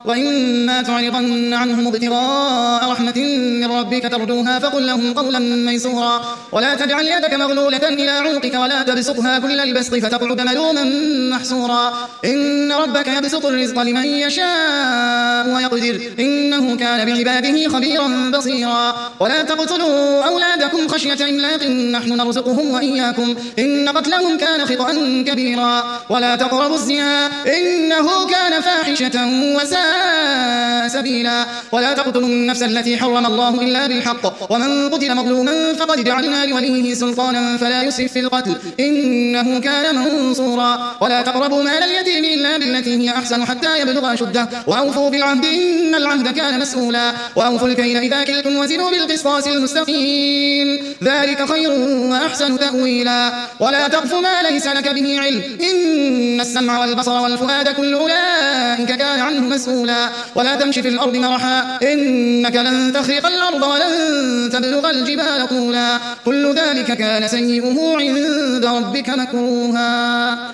وإما تعرضن عنهم ابتغاء رحمة من ربك ترجوها فقل لهم قولا ميسورا ولا تجعل يدك مغلولة إلى عنقك ولا تبسطها كل البسط فتقعد ملوما محسورا إن ربك يبسط الرزق لمن يشاء ويقدر إنه كان بعباده خبيرا بصيرا ولا تقتلوا أولادكم خشية إملاق نحن نرزقهم وإياكم إن قتلهم كان خطأ كبيرا ولا تقربوا الزنا إنه كان فاحشة وساء سبيلا ولا تقتلوا النفس التي حرم الله إلا بالحق ومن قتل مظلوما فقد جعلنا لوليه سلطانا فلا يسرف في القتل إنه كان منصورا ولا تقربوا مال اليتيم إلا بالتي هي أحسن حتى يبلغ أشده وأوفوا بالعهد إن العهد كان مسؤولا وأوفوا الكيل إذا كلتم وزنوا بالقسطاس المستقيم ذلك خير وأحسن تأويلا ولا تقف ما ليس لك به علم إن السمع والبصر والفؤاد كل أولئك كان عنه مسؤولا ولا تمش في الأرض مرحا إنك لن تخرق الأرض ولن تبلغ الجبال طولا كل ذلك كان سيئه عند ربك مكروها